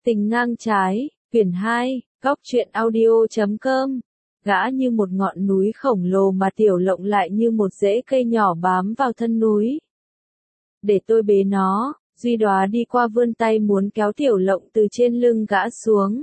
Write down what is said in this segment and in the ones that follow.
Tình ngang trái, quyển 2, góc truyện audio.com. Gã như một ngọn núi khổng lồ mà Tiểu Lộng lại như một rễ cây nhỏ bám vào thân núi. Để tôi bế nó, Duy Đóa đi qua vươn tay muốn kéo Tiểu Lộng từ trên lưng gã xuống.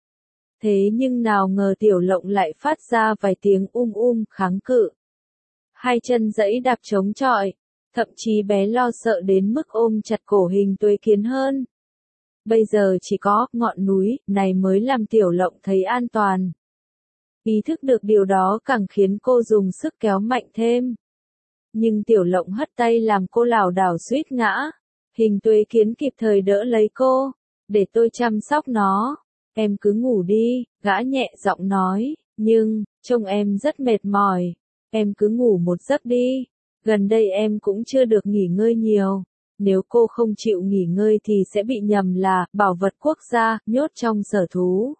Thế nhưng nào ngờ Tiểu Lộng lại phát ra vài tiếng kháng cự. Hai chân giãy đạp chống chọi, thậm chí bé lo sợ đến mức ôm chặt cổ Hình Tuế Kiến hơn. Bây giờ chỉ có ngọn núi này mới làm Tiểu Lộng thấy an toàn. Ý thức được điều đó càng khiến cô dùng sức kéo mạnh thêm. Nhưng Tiểu Lộng hất tay làm cô lảo đảo suýt ngã. Hình Tuế Kiến kịp thời đỡ lấy cô. Để tôi chăm sóc nó. Em cứ ngủ đi, gã nhẹ giọng nói. Nhưng, trông em rất mệt mỏi. Em cứ ngủ một giấc đi. Gần đây em cũng chưa được nghỉ ngơi nhiều. Nếu cô không chịu nghỉ ngơi thì sẽ bị nhầm là bảo vật quốc gia, nhốt trong sở thú.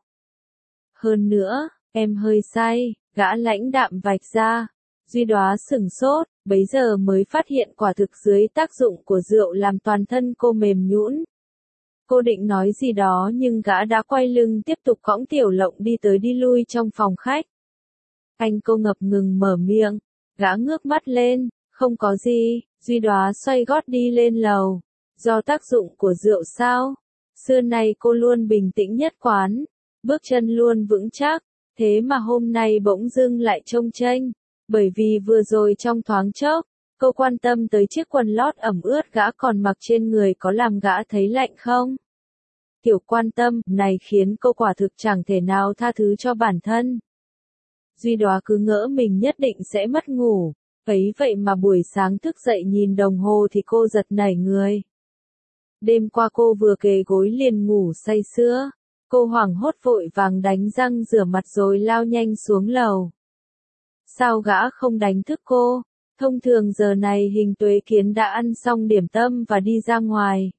Hơn nữa, em hơi say, gã lãnh đạm vạch ra. Duy Đóa sửng sốt, bấy giờ mới phát hiện quả thực dưới tác dụng của rượu làm toàn thân cô mềm nhũn. Cô định nói gì đó nhưng gã đã quay lưng tiếp tục cõng Tiểu Lộng đi tới đi lui trong phòng khách. Cô ngập ngừng mở miệng, gã ngước mắt lên, không có gì. Duy Đóa xoay gót đi lên lầu. Do tác dụng của rượu sao? Xưa nay cô luôn bình tĩnh nhất quán, bước chân luôn vững chắc, thế mà hôm nay bỗng dưng lại chông chênh, bởi vì vừa rồi trong thoáng chốc, cô quan tâm tới chiếc quần lót ẩm ướt gã còn mặc trên người có làm gã thấy lạnh không? Kiểu quan tâm này khiến cô quả thực chẳng thể nào tha thứ cho bản thân. Duy Đóa cứ ngỡ mình nhất định sẽ mất ngủ. Ấy vậy mà buổi sáng thức dậy nhìn đồng hồ thì cô giật nảy người. Đêm qua cô vừa kề gối liền ngủ say sưa. Cô hoảng hốt vội vàng đánh răng rửa mặt rồi lao nhanh xuống lầu. Sao gã không đánh thức cô? Thông thường giờ này Hình Tuế Kiến đã ăn xong điểm tâm và đi ra ngoài.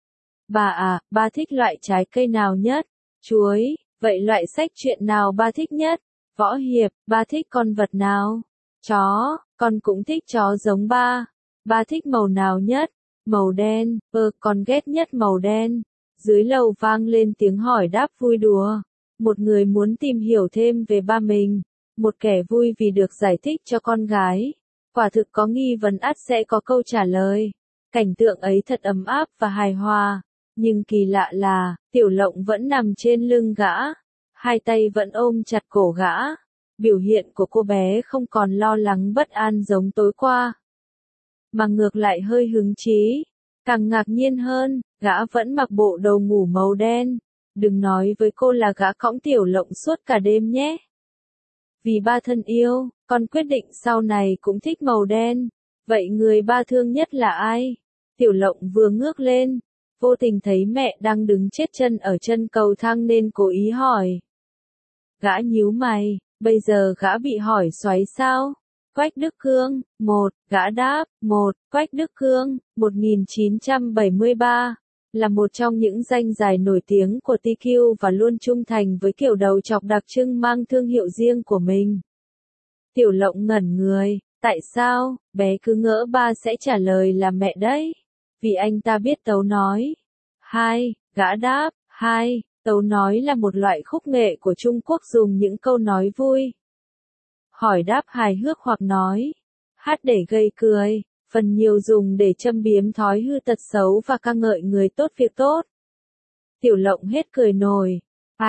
Bà à, ba thích loại trái cây nào nhất? Chuối, vậy loại sách truyện nào ba thích nhất? Võ hiệp, ba thích con vật nào? Chó, con cũng thích chó giống ba. Ba thích màu nào nhất? Màu đen, con ghét nhất màu đen. Dưới lầu vang lên tiếng hỏi đáp vui đùa. Một người muốn tìm hiểu thêm về ba mình. Một kẻ vui vì được giải thích cho con gái. Quả thực có nghi vấn ắt sẽ có câu trả lời. Cảnh tượng ấy thật ấm áp và hài hòa. Nhưng kỳ lạ là, Tiểu Lộng vẫn nằm trên lưng gã. Hai tay vẫn ôm chặt cổ gã. Biểu hiện của cô bé không còn lo lắng bất an giống tối qua, mà ngược lại hơi hứng chí. Càng ngạc nhiên hơn, gã vẫn mặc bộ đồ ngủ màu đen. Đừng nói với cô là gã cõng Tiểu Lộng suốt cả đêm nhé. Vì ba thân yêu, con quyết định sau này cũng thích màu đen. Vậy người ba thương nhất là ai? Tiểu Lộng vừa ngước lên, vô tình thấy mẹ đang đứng chết chân ở chân cầu thang nên cố ý hỏi. Gã nhíu mày. Bây giờ gã bị hỏi xoáy sao? Quách Đức Cương, gã đáp, Quách Đức Cương, 1973, là một trong những danh dài nổi tiếng của TQ và luôn trung thành với kiểu đầu chọc đặc trưng mang thương hiệu riêng của mình. Tiểu Lộng ngẩn người, tại sao? Bé cứ ngỡ ba sẽ trả lời là mẹ đấy. Vì anh ta biết tấu nói. Gã đáp, tấu nói là một loại khúc nghệ của Trung Quốc dùng những câu nói vui. Hỏi đáp hài hước hoặc nói. Hát để gây cười, phần nhiều dùng để châm biếm thói hư tật xấu và ca ngợi người tốt việc tốt. Tiểu Lộng hết cười nổi.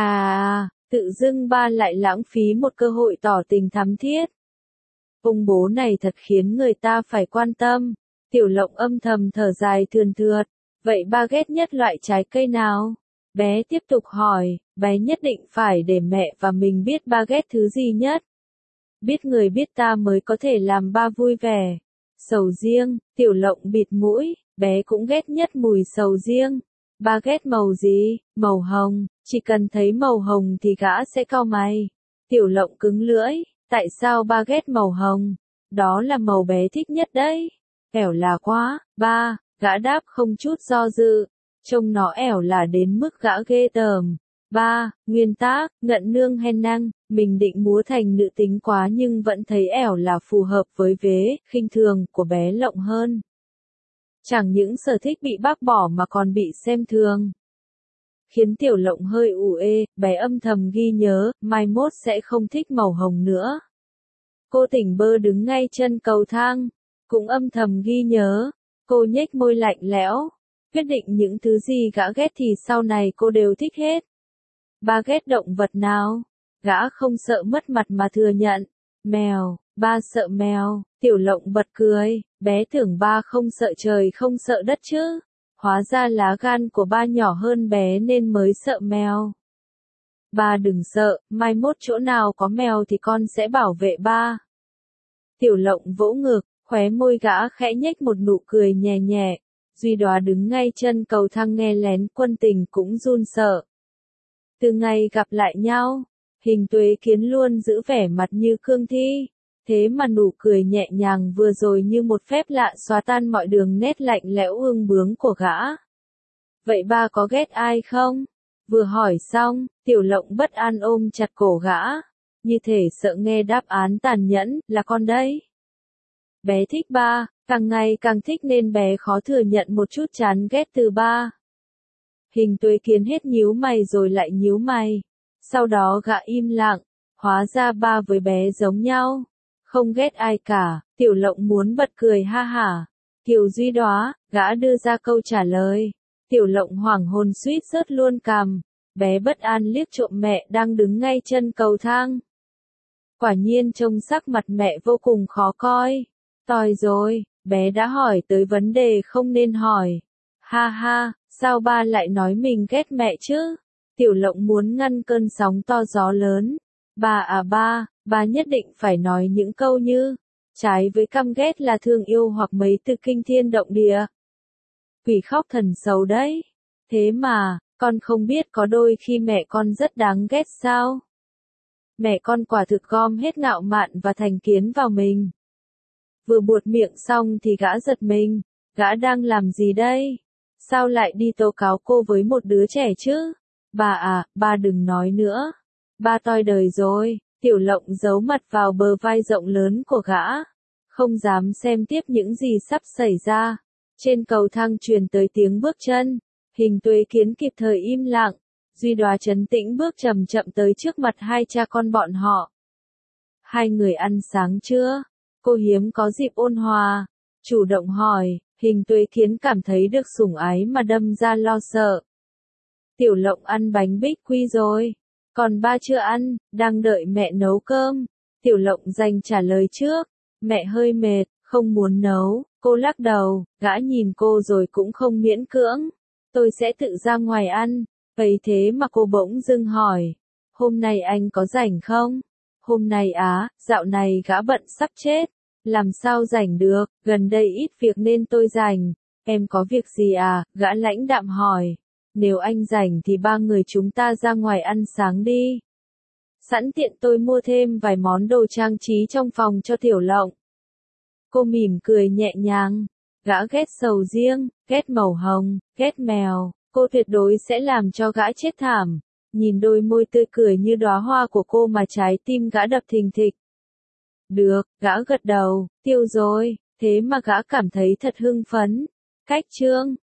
Tự dưng ba lại lãng phí một cơ hội tỏ tình thắm thiết. Ông bố này thật khiến người ta phải quan tâm. Tiểu Lộng âm thầm thở dài thườn thượt. Vậy ba ghét nhất loại trái cây nào? Bé tiếp tục hỏi, bé nhất định phải để mẹ và mình biết ba ghét thứ gì nhất. Biết người biết ta mới có thể làm ba vui vẻ. Sầu riêng, Tiểu Lộng bịt mũi, bé cũng ghét nhất mùi sầu riêng. Ba ghét màu gì? Màu hồng, chỉ cần thấy màu hồng thì gã sẽ cau mày. Tiểu Lộng cứng lưỡi, tại sao ba ghét màu hồng? Đó là màu bé thích nhất đấy. Ẻo là quá, ba, gã đáp không chút do dự. Trông nó ẻo là đến mức gã ghê tởm. Nguyên tác, ngận nương hen năng, mình định múa thành nữ tính quá nhưng vẫn thấy ẻo là phù hợp với vế, khinh thường, của bé Lộng hơn. Chẳng những sở thích bị bác bỏ mà còn bị xem thường. khiến Tiểu Lộng hơi ủ ê, bé âm thầm ghi nhớ, mai mốt sẽ không thích màu hồng nữa. Cô tỉnh bơ đứng ngay chân cầu thang, cũng âm thầm ghi nhớ, cô nhếch môi lạnh lẽo, quyết định những thứ gì gã ghét thì sau này cô đều thích hết. Ba ghét động vật nào? Gã không sợ mất mặt mà thừa nhận. Mèo, ba sợ mèo. Tiểu Lộng bật cười, bé tưởng ba không sợ trời không sợ đất chứ. Hóa ra lá gan của ba nhỏ hơn bé nên mới sợ mèo. Ba đừng sợ, mai mốt chỗ nào có mèo thì con sẽ bảo vệ ba. Tiểu Lộng vỗ ngực, khóe môi gã khẽ nhếch một nụ cười nhẹ nhẹ. Duy Đóa đứng ngay chân cầu thang nghe lén quân tình cũng run sợ. Từ ngày gặp lại nhau, Hình Tuế Kiến luôn giữ vẻ mặt như cương thi. Thế mà nụ cười nhẹ nhàng vừa rồi như một phép lạ xóa tan mọi đường nét lạnh lẽo ương bướng của gã. Vậy ba có ghét ai không? Vừa hỏi xong, Tiểu Lộng bất an ôm chặt cổ gã. Như thể sợ nghe đáp án tàn nhẫn, là con đấy. Bé thích ba, càng ngày càng thích nên bé khó thừa nhận một chút chán ghét từ ba. Hình Tuế Kiến hết nhíu mày rồi lại nhíu mày. Sau đó gã im lặng, hóa ra ba với bé giống nhau. Không ghét ai cả, Tiểu Lộng muốn bật cười ha hả. Tiểu Duy Đóa, gã đưa ra câu trả lời. Tiểu Lộng hoảng hồn suýt rớt luôn cằm. Bé bất an liếc trộm mẹ đang đứng ngay chân cầu thang. Quả nhiên trông sắc mặt mẹ vô cùng khó coi. Tòi rồi, bé đã hỏi tới vấn đề không nên hỏi. Ha ha, sao ba lại nói mình ghét mẹ chứ? Tiểu Lộng muốn ngăn cơn sóng to gió lớn. Ba à ba nhất định phải nói những câu như, trái với căm ghét là thương yêu hoặc mấy từ kinh thiên động địa. Quỷ khóc thần xấu đấy. Thế mà, con không biết có đôi khi mẹ con rất đáng ghét sao? Mẹ con quả thực gom hết ngạo mạn và thành kiến vào mình. Vừa buột miệng xong thì gã giật mình. Gã đang làm gì đây? Sao lại đi tố cáo cô với một đứa trẻ chứ? Bà à, ba đừng nói nữa. Ba toi đời rồi. Tiểu Lộng giấu mặt vào bờ vai rộng lớn của gã. Không dám xem tiếp những gì sắp xảy ra. Trên cầu thang truyền tới tiếng bước chân. Hình Tuế Kiến kịp thời im lặng. Duy Đóa trấn tĩnh bước chậm chậm tới trước mặt hai cha con bọn họ. Hai người ăn sáng chưa? Cô hiếm có dịp ôn hòa. Chủ động hỏi. Hình Tuế Kiến cảm thấy được sủng ái mà đâm ra lo sợ. Tiểu Lộng ăn bánh bích quy rồi. Còn ba chưa ăn, đang đợi mẹ nấu cơm. Tiểu Lộng dành trả lời trước. Mẹ hơi mệt, không muốn nấu. Cô lắc đầu, gã nhìn cô rồi cũng không miễn cưỡng. Tôi sẽ tự ra ngoài ăn. Vậy thế mà cô bỗng dưng hỏi. Hôm nay anh có rảnh không? Hôm nay á, dạo này gã bận sắp chết. Làm sao rảnh được, gần đây ít việc nên tôi rảnh. Em có việc gì à? Gã lãnh đạm hỏi. Nếu anh rảnh thì ba người chúng ta ra ngoài ăn sáng đi. Sẵn tiện tôi mua thêm vài món đồ trang trí trong phòng cho Tiểu Lộng. Cô mỉm cười nhẹ nhàng. Gã ghét sầu riêng, ghét màu hồng, ghét mèo. Cô tuyệt đối sẽ làm cho gã chết thảm. Nhìn đôi môi tươi cười như đóa hoa của cô mà trái tim gã đập thình thịch. Được, gã gật đầu, tiêu rồi. Thế mà gã cảm thấy thật hưng phấn. Cách chương